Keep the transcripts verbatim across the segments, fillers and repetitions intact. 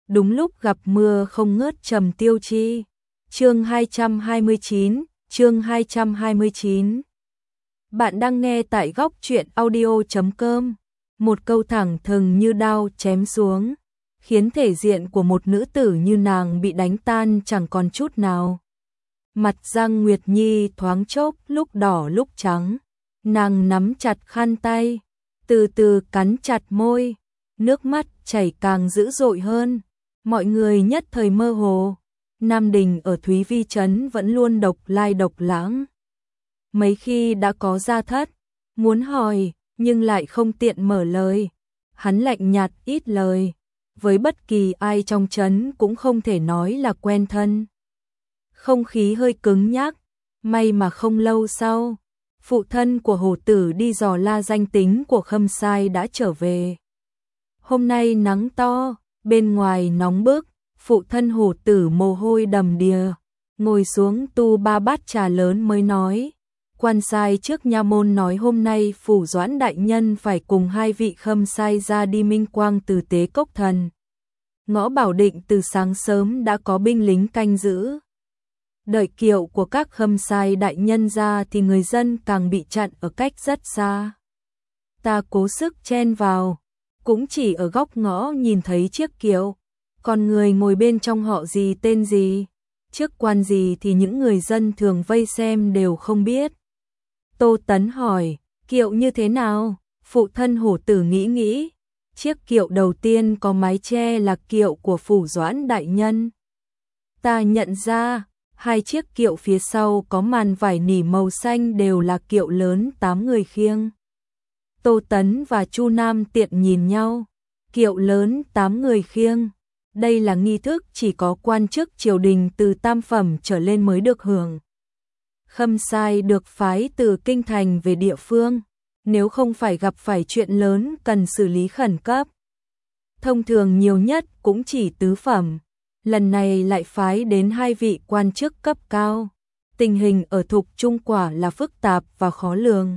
đúng lúc gặp mưa không ngớt trầm tiêu chi. Chương hai trăm hai mươi chín, chương hai trăm hai mươi chín. Bạn đang nghe tại góc truyện audio chấm com. Một câu thẳng thừng như đao chém xuống, khiến thể diện của một nữ tử như nàng bị đánh tan chẳng còn chút nào. Mặt Giang Nguyệt Nhi thoáng chốc lúc đỏ lúc trắng, nàng nắm chặt khăn tay, từ từ cắn chặt môi, nước mắt chảy càng dữ dội hơn. Mọi người nhất thời mơ hồ, Nam Đình ở Thúy Vi Trấn vẫn luôn độc lai độc lãng. Mấy khi đã có gia thất, muốn hỏi, nhưng lại không tiện mở lời. Hắn lạnh nhạt ít lời, với bất kỳ ai trong trấn cũng không thể nói là quen thân. Không khí hơi cứng nhắc, may mà không lâu sau, phụ thân của hổ tử đi dò la danh tính của Khâm Sai đã trở về. Hôm nay nắng to, bên ngoài nóng bức, phụ thân hổ tử mồ hôi đầm đìa, ngồi xuống tu ba bát trà lớn mới nói. Quan sai trước nha môn nói hôm nay phủ Doãn đại nhân phải cùng hai vị Khâm Sai ra đi minh quang từ tế cốc thần. Ngõ Bảo Định từ sáng sớm đã có binh lính canh giữ. Đợi kiệu của các Khâm Sai đại nhân ra thì người dân càng bị chặn ở cách rất xa. Ta cố sức chen vào, cũng chỉ ở góc ngõ nhìn thấy chiếc kiệu, còn người ngồi bên trong họ gì tên gì, chức quan gì thì những người dân thường vây xem đều không biết. Tô Tấn hỏi, kiệu như thế nào? Phụ thân hổ tử nghĩ nghĩ, chiếc kiệu đầu tiên có mái che là kiệu của phủ Doãn đại nhân. Ta nhận ra, hai chiếc kiệu phía sau có màn vải nỉ màu xanh đều là kiệu lớn tám người khiêng. Tô Tấn và Chu Nam tiện nhìn nhau, kiệu lớn tám người khiêng. Đây là nghi thức chỉ có quan chức triều đình từ tam phẩm trở lên mới được hưởng. Khâm Sai được phái từ kinh thành về địa phương, nếu không phải gặp phải chuyện lớn cần xử lý khẩn cấp. Thông thường nhiều nhất cũng chỉ tứ phẩm, lần này lại phái đến hai vị quan chức cấp cao. Tình hình ở Thục Trung quả là phức tạp và khó lường.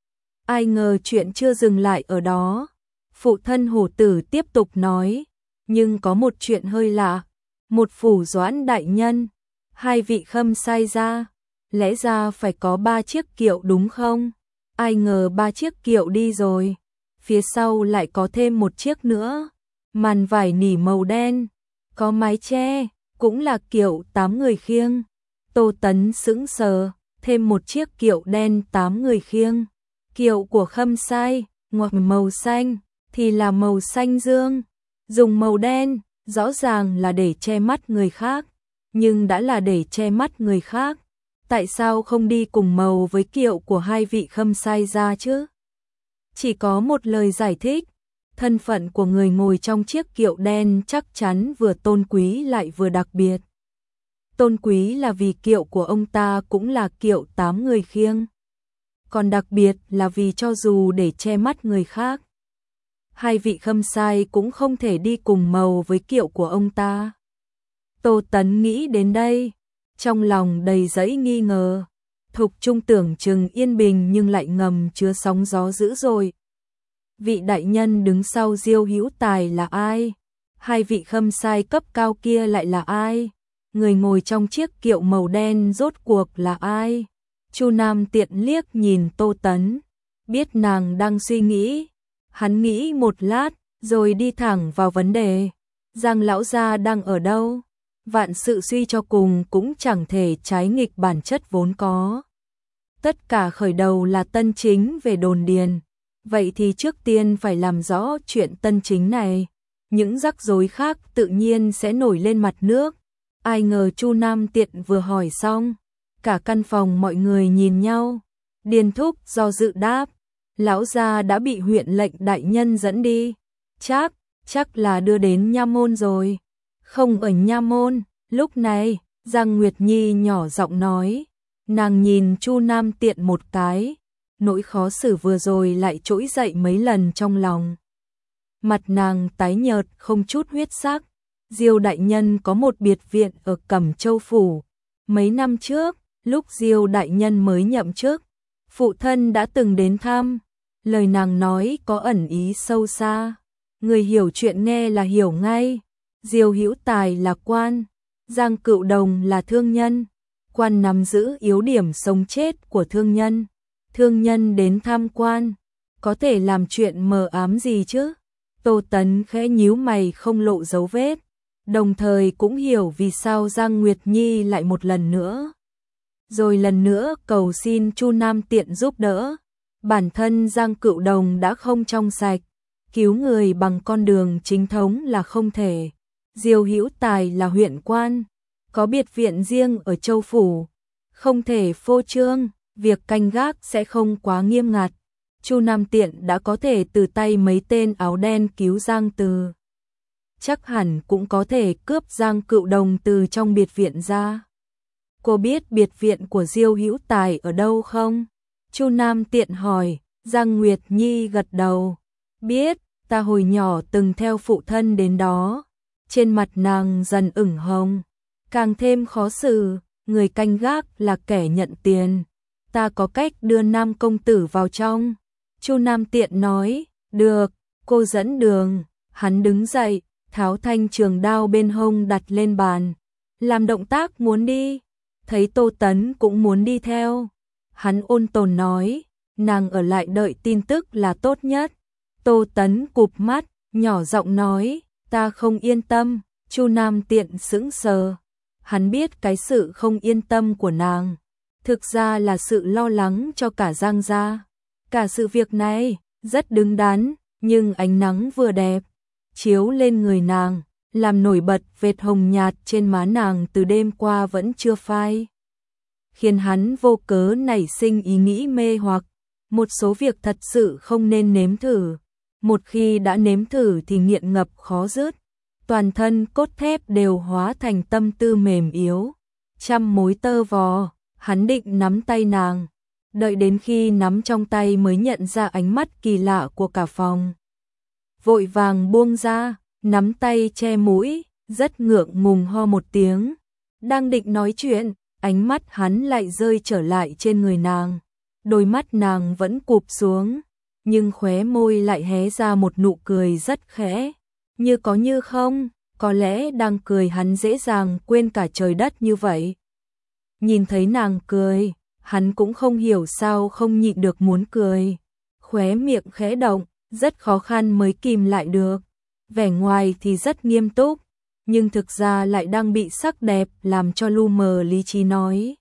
Ai ngờ chuyện chưa dừng lại ở đó. Phụ thân hổ tử tiếp tục nói, nhưng có một chuyện hơi lạ. Một phủ Doãn đại nhân, hai vị Khâm Sai ra, lẽ ra phải có ba chiếc kiệu đúng không? Ai ngờ ba chiếc kiệu đi rồi, phía sau lại có thêm một chiếc nữa, màn vải nỉ màu đen, có mái che, cũng là kiệu tám người khiêng. Tô Tấn sững sờ, thêm một chiếc kiệu đen tám người khiêng. Kiệu của Khâm Sai, ngoặc màu xanh, thì là màu xanh dương, dùng màu đen, rõ ràng là để che mắt người khác, nhưng đã là để che mắt người khác. Tại sao không đi cùng màu với kiệu của hai vị Khâm Sai ra chứ? Chỉ có một lời giải thích, thân phận của người ngồi trong chiếc kiệu đen chắc chắn vừa tôn quý lại vừa đặc biệt. Tôn quý là vì kiệu của ông ta cũng là kiệu tám người khiêng, còn đặc biệt là vì cho dù để che mắt người khác, hai vị Khâm Sai cũng không thể đi cùng màu với kiệu của ông ta. Tô Tấn nghĩ đến đây, trong lòng đầy dẫy nghi ngờ. Thục Trung tưởng chừng yên bình nhưng lại ngầm chứa sóng gió dữ dội. Vị đại nhân đứng sau Diêu Hữu Tài là ai? Hai vị Khâm Sai cấp cao kia lại là ai? Người ngồi trong chiếc kiệu màu đen rốt cuộc là ai? Chu Nam tiện liếc nhìn Tô Tấn, biết nàng đang suy nghĩ. Hắn nghĩ một lát, rồi đi thẳng vào vấn đề. Giang lão gia đang ở đâu? Vạn sự suy cho cùng cũng chẳng thể trái nghịch bản chất vốn có. Tất cả khởi đầu là Tân Chính về đồn điền. Vậy thì trước tiên phải làm rõ chuyện Tân Chính này. Những rắc rối khác tự nhiên sẽ nổi lên mặt nước. Ai ngờ Chu Nam tiện vừa hỏi xong, cả căn phòng mọi người nhìn nhau. Điền Thúc do dự đáp, lão gia đã bị huyện lệnh đại nhân dẫn đi. Chắc, chắc là đưa đến nha môn rồi. Không ở nha môn. Lúc này, Giang Nguyệt Nhi nhỏ giọng nói, nàng nhìn Chu Nam tiện một cái, nỗi khó xử vừa rồi lại trỗi dậy mấy lần trong lòng. Mặt nàng tái nhợt không chút huyết sắc. Diêu đại nhân có một biệt viện ở Cẩm Châu phủ. Mấy năm trước, lúc Diêu đại nhân mới nhậm chức, phụ thân đã từng đến thăm. Lời nàng nói có ẩn ý sâu xa, người hiểu chuyện nghe là hiểu ngay. Diêu Hữu Tài là quan, Giang Cựu Đồng là thương nhân. Quan nắm giữ yếu điểm sống chết của thương nhân. Thương nhân đến tham quan, có thể làm chuyện mờ ám gì chứ? Tô Tấn khẽ nhíu mày không lộ dấu vết, đồng thời cũng hiểu vì sao Giang Nguyệt Nhi lại một lần nữa. Rồi lần nữa cầu xin Chu Nam Tiện giúp đỡ. Bản thân Giang Cựu Đồng đã không trong sạch, cứu người bằng con đường chính thống là không thể. Diêu Hữu Tài là huyện quan, có biệt viện riêng ở Châu Phủ, không thể phô trương, việc canh gác sẽ không quá nghiêm ngặt. Chu Nam Tiện đã có thể từ tay mấy tên áo đen cứu Giang Từ, chắc hẳn cũng có thể cướp Giang Cựu Đồng từ trong biệt viện ra. Cô biết biệt viện của Diêu Hữu Tài ở đâu không? Chu Nam Tiện hỏi. Giang Nguyệt Nhi gật đầu. Biết, ta hồi nhỏ từng theo phụ thân đến đó. Trên mặt nàng dần ửng hồng, càng thêm khó xử, người canh gác là kẻ nhận tiền. Ta có cách đưa Nam công tử vào trong. Chu Nam Tiện nói. Được, cô dẫn đường. Hắn đứng dậy, tháo thanh trường đao bên hông đặt lên bàn, làm động tác muốn đi. Thấy Tô Tấn cũng muốn đi theo, hắn ôn tồn nói, nàng ở lại đợi tin tức là tốt nhất. Tô Tấn cụp mắt, nhỏ giọng nói, ta không yên tâm. Chu Nam Tiện sững sờ, hắn biết cái sự không yên tâm của nàng thực ra là sự lo lắng cho cả Giang gia. Cả sự việc này rất đứng đắn, nhưng ánh nắng vừa đẹp chiếu lên người nàng, làm nổi bật vệt hồng nhạt trên má nàng từ đêm qua vẫn chưa phai, khiến hắn vô cớ nảy sinh ý nghĩ mê hoặc. Một số việc thật sự không nên nếm thử, một khi đã nếm thử thì nghiện ngập khó dứt, toàn thân cốt thép đều hóa thành tâm tư mềm yếu. Trăm mối tơ vò, hắn định nắm tay nàng, đợi đến khi nắm trong tay mới nhận ra ánh mắt kỳ lạ của cả phòng. Vội vàng buông ra, nắm tay che mũi, rất ngượng ngùng ho một tiếng. Đang định nói chuyện, ánh mắt hắn lại rơi trở lại trên người nàng. Đôi mắt nàng vẫn cụp xuống, nhưng khóe môi lại hé ra một nụ cười rất khẽ, như có như không, có lẽ đang cười hắn dễ dàng quên cả trời đất như vậy. Nhìn thấy nàng cười, hắn cũng không hiểu sao không nhịn được muốn cười. Khóe miệng khẽ động, rất khó khăn mới kìm lại được. Vẻ ngoài thì rất nghiêm túc, nhưng thực ra lại đang bị sắc đẹp làm cho lu mờ lý trí nói.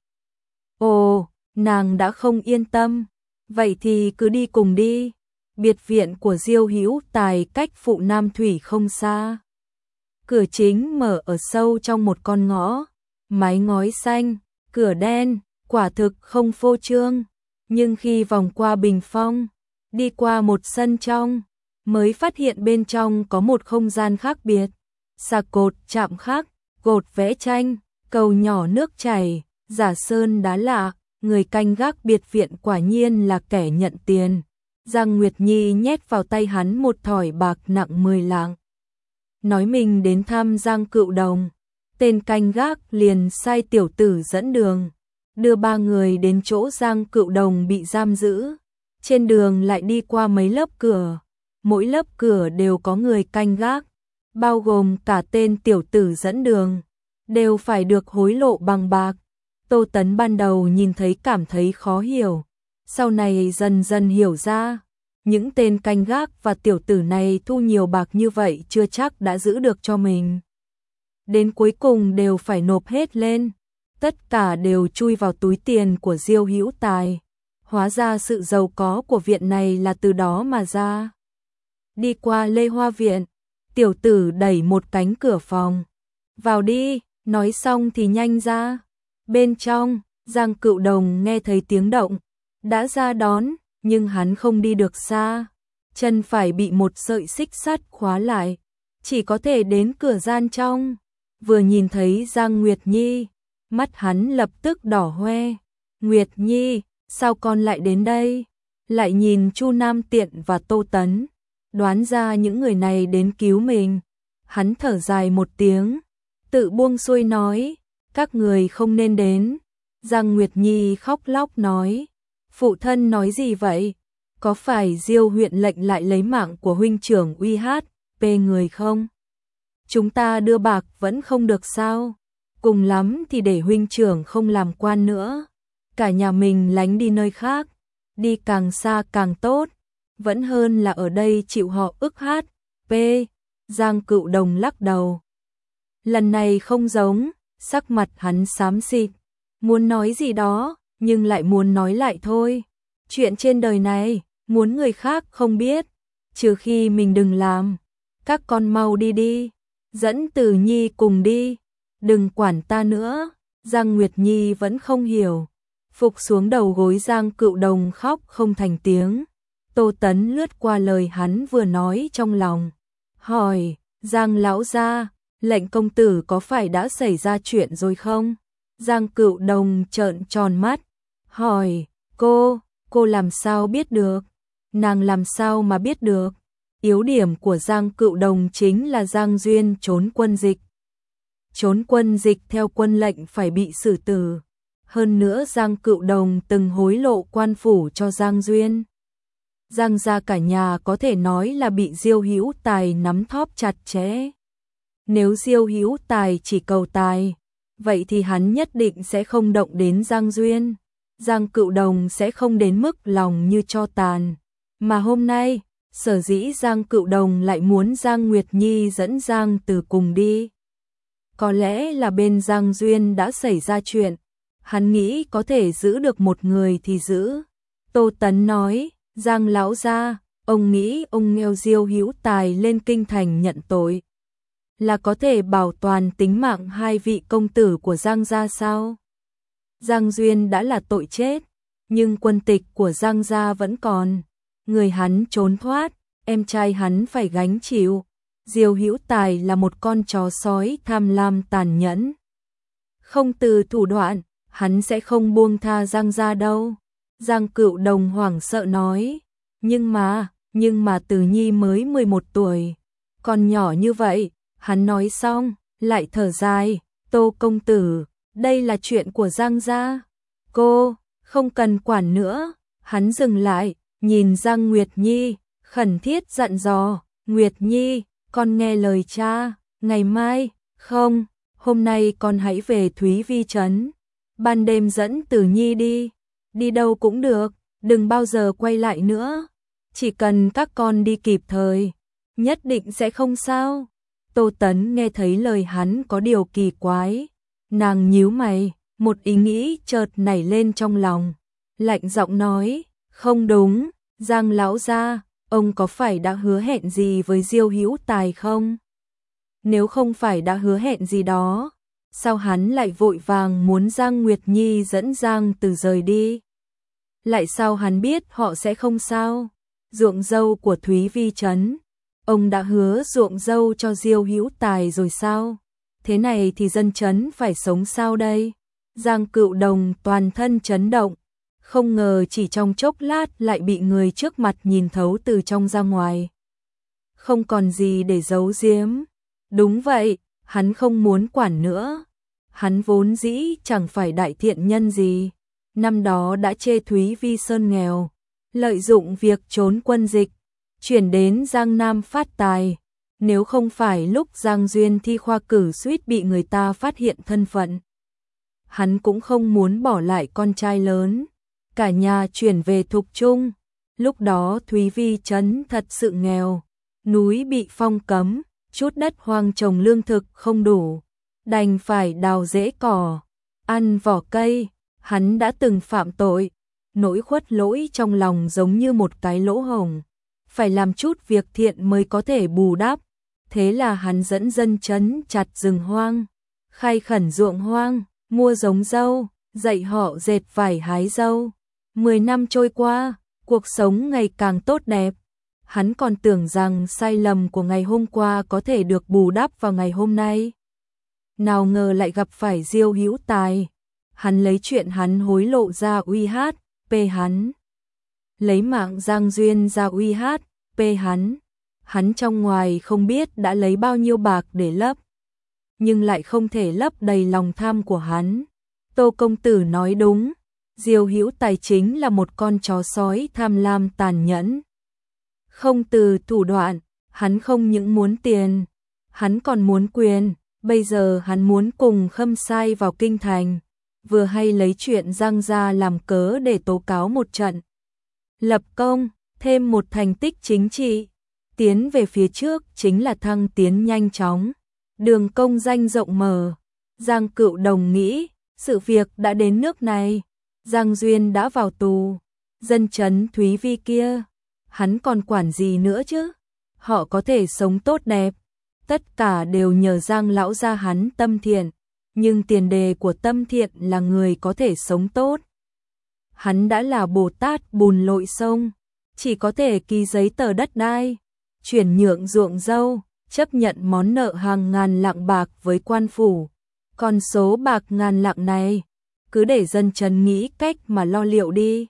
Ồ, nàng đã không yên tâm, vậy thì cứ đi cùng đi. Biệt viện của Diêu Hữu Tài cách Phụ Nam Thủy không xa. Cửa chính mở ở sâu trong một con ngõ, mái ngói xanh, cửa đen, quả thực không phô trương. Nhưng khi vòng qua bình phong, đi qua một sân trong, mới phát hiện bên trong có một không gian khác biệt. Xà cột chạm khắc, cột vẽ tranh, cầu nhỏ nước chảy, giả sơn đá lạ. Người canh gác biệt viện quả nhiên là kẻ nhận tiền. Giang Nguyệt Nhi nhét vào tay hắn một thỏi bạc nặng mười lạng, nói mình đến thăm Giang Cựu Đồng. Tên canh gác liền sai tiểu tử dẫn đường, đưa ba người đến chỗ Giang Cựu Đồng bị giam giữ. Trên đường lại đi qua mấy lớp cửa, mỗi lớp cửa đều có người canh gác, bao gồm cả tên tiểu tử dẫn đường, đều phải được hối lộ bằng bạc. Tô Tấn ban đầu nhìn thấy cảm thấy khó hiểu, sau này dần dần hiểu ra, những tên canh gác và tiểu tử này thu nhiều bạc như vậy chưa chắc đã giữ được cho mình. Đến cuối cùng đều phải nộp hết lên, tất cả đều chui vào túi tiền của Diêu Hữu Tài. Hóa ra sự giàu có của viện này là từ đó mà ra. Đi qua Lê Hoa Viện, tiểu tử đẩy một cánh cửa phòng. Vào đi, nói xong thì nhanh ra. Bên trong, Giang Cựu Đồng nghe thấy tiếng động, đã ra đón, nhưng hắn không đi được xa. Chân phải bị một sợi xích sắt khóa lại, chỉ có thể đến cửa gian trong. Vừa nhìn thấy Giang Nguyệt Nhi, mắt hắn lập tức đỏ hoe. Nguyệt Nhi, sao con lại đến đây? Lại nhìn Chu Nam Tiện và Tô Tấn, đoán ra những người này đến cứu mình. Hắn thở dài một tiếng, tự buông xuôi nói, các người không nên đến. Giang Nguyệt Nhi khóc lóc nói, phụ thân nói gì vậy? Có phải Diêu huyện lệnh lại lấy mạng của huynh trưởng uy hát, pê người không? chúng ta đưa bạc vẫn không được sao? Cùng lắm thì để huynh trưởng không làm quan nữa, cả nhà mình lánh đi nơi khác, đi càng xa càng tốt, vẫn hơn là ở đây chịu họ ức hát. P. Giang Cựu Đồng lắc đầu. Lần này không giống, sắc mặt hắn xám xịt, muốn nói gì đó, nhưng lại muốn nói lại thôi. Chuyện trên đời này, muốn người khác không biết, trừ khi mình đừng làm. Các con mau đi đi, dẫn Từ Nhi cùng đi, đừng quản ta nữa. Giang Nguyệt Nhi vẫn không hiểu, phục xuống đầu gối Giang Cựu Đồng khóc không thành tiếng. Tô Tấn lướt qua lời hắn vừa nói trong lòng, hỏi, Giang lão gia, lệnh công tử có phải đã xảy ra chuyện rồi không? Giang Cựu Đồng trợn tròn mắt, hỏi, cô, cô làm sao biết được? Nàng làm sao mà biết được? Yếu điểm của Giang Cựu Đồng chính là Giang Duyên trốn quân dịch. Trốn quân dịch theo quân lệnh phải bị xử tử. Hơn nữa Giang Cựu Đồng từng hối lộ quan phủ cho Giang Duyên. Giang gia cả nhà có thể nói là bị Diêu Hữu Tài nắm thóp chặt chẽ. Nếu Diêu Hữu Tài chỉ cầu tài, vậy thì hắn nhất định sẽ không động đến Giang Duyên. Giang Cựu Đồng sẽ không đến mức lòng như tro tàn. Mà hôm nay, sở dĩ Giang Cựu Đồng lại muốn Giang Nguyệt Nhi dẫn Giang Từ cùng đi. Có lẽ là bên Giang Duyên đã xảy ra chuyện, hắn nghĩ có thể giữ được một người thì giữ. Tô Tấn nói, Giang lão gia, ông nghĩ ông nghèo Diêu Hữu Tài lên kinh thành nhận tội, là có thể bảo toàn tính mạng hai vị công tử của Giang gia sao? Giang Duyên đã là tội chết, nhưng quân tịch của Giang gia vẫn còn. Người hắn trốn thoát, em trai hắn phải gánh chịu. Diêu Hữu Tài là một con chó sói tham lam tàn nhẫn. Không từ thủ đoạn, hắn sẽ không buông tha Giang gia đâu. Giang Cựu Đồng hoảng sợ nói, nhưng mà, nhưng mà Từ Nhi mới mười một tuổi, còn nhỏ như vậy. Hắn nói xong, lại thở dài, Tô công tử, đây là chuyện của Giang gia. Cô, không cần quản nữa. Hắn dừng lại, nhìn Giang Nguyệt Nhi, khẩn thiết dặn dò, Nguyệt Nhi, con nghe lời cha, ngày mai, không, hôm nay con hãy về Thúy Vi Trấn. Ban đêm dẫn Từ Nhi đi, đi đâu cũng được, đừng bao giờ quay lại nữa. Chỉ cần các con đi kịp thời, nhất định sẽ không sao. Tô Tấn nghe thấy lời hắn có điều kỳ quái, nàng nhíu mày, một ý nghĩ chợt nảy lên trong lòng, lạnh giọng nói, không đúng, Giang lão gia, ông có phải đã hứa hẹn gì với Diêu Hữu Tài không? Nếu không phải đã hứa hẹn gì đó, sao hắn lại vội vàng muốn Giang Nguyệt Nhi dẫn Giang Từ rời đi? Lại sao hắn biết họ sẽ không sao? Ruộng dâu của Thúy Vi Trấn, ông đã hứa ruộng dâu cho Diêu Hữu Tài rồi sao? Thế này thì dân trấn phải sống sao đây? Giang Cựu Đồng toàn thân chấn động, không ngờ chỉ trong chốc lát lại bị người trước mặt nhìn thấu từ trong ra ngoài. Không còn gì để giấu giếm. Đúng vậy, hắn không muốn quản nữa. Hắn vốn dĩ chẳng phải đại thiện nhân gì. Năm đó đã chê Thúy Vi Sơn nghèo, lợi dụng việc trốn quân dịch, chuyển đến Giang Nam phát tài. Nếu không phải lúc Giang Duyên thi khoa cử suýt bị người ta phát hiện thân phận, hắn cũng không muốn bỏ lại con trai lớn. Cả nhà chuyển về Thục Trung. Lúc đó Thúy Vi Trấn thật sự nghèo, núi bị phong cấm, chút đất hoang trồng lương thực không đủ, đành phải đào rễ cỏ, ăn vỏ cây. Hắn đã từng phạm tội, nỗi khuất lỗi trong lòng giống như một cái lỗ hổng, phải làm chút việc thiện mới có thể bù đắp. Thế là hắn dẫn dân trấn chặt rừng hoang, khai khẩn ruộng hoang, mua giống dâu, dạy họ dệt vải hái dâu. Mười năm trôi qua, cuộc sống ngày càng tốt đẹp. Hắn còn tưởng rằng sai lầm của ngày hôm qua có thể được bù đắp vào ngày hôm nay. Nào ngờ lại gặp phải Diêu Hữu Tài. Hắn lấy chuyện hắn hối lộ ra uy hát, pê hắn. Lấy mạng Giang Duyên ra uy hát, pê hắn. Hắn trong ngoài không biết đã lấy bao nhiêu bạc để lấp, nhưng lại không thể lấp đầy lòng tham của hắn. Tô công tử nói đúng, Diêu Hữu Tài chính là một con chó sói tham lam tàn nhẫn. Không từ thủ đoạn, hắn không những muốn tiền, Hắn còn muốn quyền, bây giờ hắn muốn cùng Khâm Sai vào kinh thành, vừa hay lấy chuyện Giang gia làm cớ để tố cáo một trận. Lập công, thêm một thành tích chính trị, tiến về phía trước chính là thăng tiến nhanh chóng, đường công danh rộng mở. Giang Cựu Đồng nghĩ, sự việc đã đến nước này, Giang Duyên đã vào tù, dân chấn Thúy Vi kia, hắn còn quản gì nữa chứ? Họ có thể sống tốt đẹp, tất cả đều nhờ Giang lão gia hắn tâm thiện, nhưng tiền đề của tâm thiện là người có thể sống tốt. Hắn đã là Bồ Tát bùn lội sông, chỉ có thể ký giấy tờ đất đai, chuyển nhượng ruộng dâu, chấp nhận món nợ hàng ngàn lạng bạc với quan phủ. Còn số bạc ngàn lạng này, cứ để dân chấn nghĩ cách mà lo liệu đi.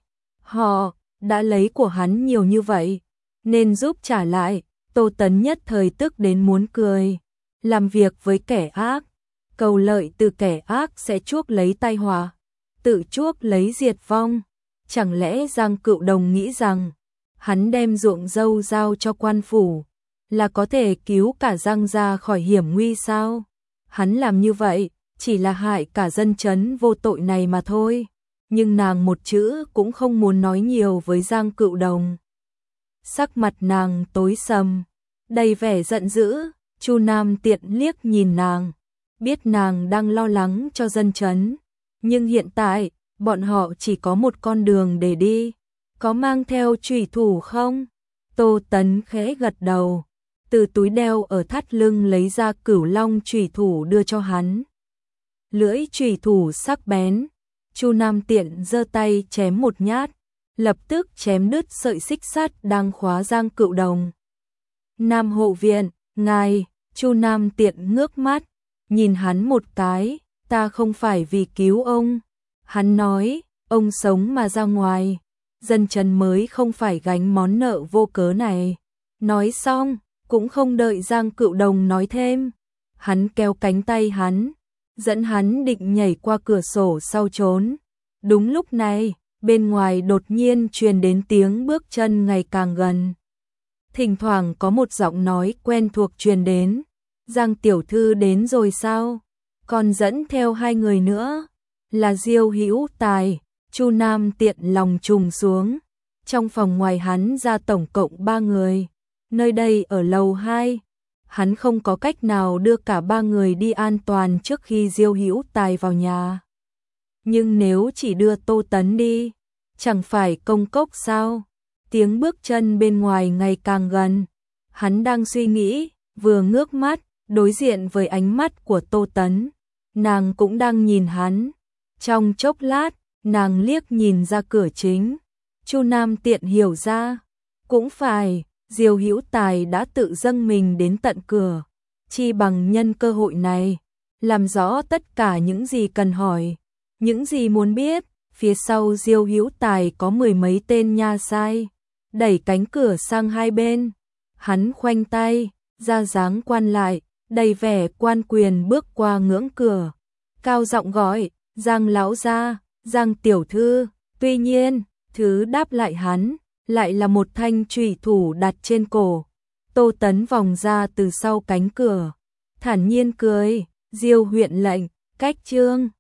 Họ đã lấy của hắn nhiều như vậy, nên giúp trả lại. Tô Tấn nhất thời tức đến muốn cười. Làm việc với kẻ ác, cầu lợi từ kẻ ác sẽ chuốc lấy tai họa, tự chuốc lấy diệt vong. Chẳng lẽ Giang Cựu Đồng nghĩ rằng hắn đem ruộng dâu giao cho quan phủ là có thể cứu cả Giang gia khỏi hiểm nguy sao? Hắn làm như vậy chỉ là hại cả dân chấn vô tội này mà thôi. Nhưng nàng một chữ cũng không muốn nói nhiều với Giang Cựu Đồng. Sắc mặt nàng tối sầm, đầy vẻ giận dữ. Chu Nam Tiện liếc nhìn nàng, biết nàng đang lo lắng cho dân chấn, nhưng hiện tại bọn họ chỉ có một con đường để đi. Có mang theo chủy thủ không? Tô Tấn khẽ gật đầu, từ túi đeo ở thắt lưng lấy ra Cửu Long chủy thủ đưa cho hắn. Lưỡi chủy thủ sắc bén, Chu Nam Tiện giơ tay chém một nhát, lập tức chém đứt sợi xích sắt đang khóa Giang Cựu Đồng. Nam hộ viện, ngài. Chu Nam Tiện ngước mắt, nhìn hắn một cái, ta không phải vì cứu ông. Hắn nói, ông sống mà ra ngoài, dân chấn mới không phải gánh món nợ vô cớ này. Nói xong, cũng không đợi Giang Cựu Đồng nói thêm, hắn kéo cánh tay hắn, dẫn hắn định nhảy qua cửa sổ sau trốn. Đúng lúc này, bên ngoài đột nhiên truyền đến tiếng bước chân ngày càng gần. Thỉnh thoảng có một giọng nói quen thuộc truyền đến. Giang tiểu thư đến rồi sao? Còn dẫn theo hai người nữa, là Diêu Hữu Tài. Chu Nam Tiện lòng trùng xuống. Trong phòng ngoài hắn ra tổng cộng ba người. Nơi đây ở lầu hai. Hắn không có cách nào đưa cả ba người đi an toàn trước khi Diêu Hữu Tài vào nhà. Nhưng nếu chỉ đưa Tô Tấn đi, chẳng phải công cốc sao? Tiếng bước chân bên ngoài ngày càng gần. Hắn đang suy nghĩ, vừa ngước mắt, đối diện với ánh mắt của Tô Tấn. Nàng cũng đang nhìn hắn. Trong chốc lát, nàng liếc nhìn ra cửa chính. Chu Nam Tiện hiểu ra, cũng phải, Diêu Hữu Tài đã tự dâng mình đến tận cửa. Chi bằng nhân cơ hội này, làm rõ tất cả những gì cần hỏi, những gì muốn biết. Phía sau Diêu Hữu Tài có mười mấy tên nha sai, đẩy cánh cửa sang hai bên. Hắn khoanh tay, ra dáng quan lại, đầy vẻ quan quyền bước qua ngưỡng cửa, cao giọng gọi, Giang lão gia, Giang tiểu thư. Tuy nhiên, thứ đáp lại hắn lại là một thanh chủy thủ đặt trên cổ. Tô Tấn vòng ra từ sau cánh cửa, thản nhiên cười, Diêu huyện lệnh, cách trương.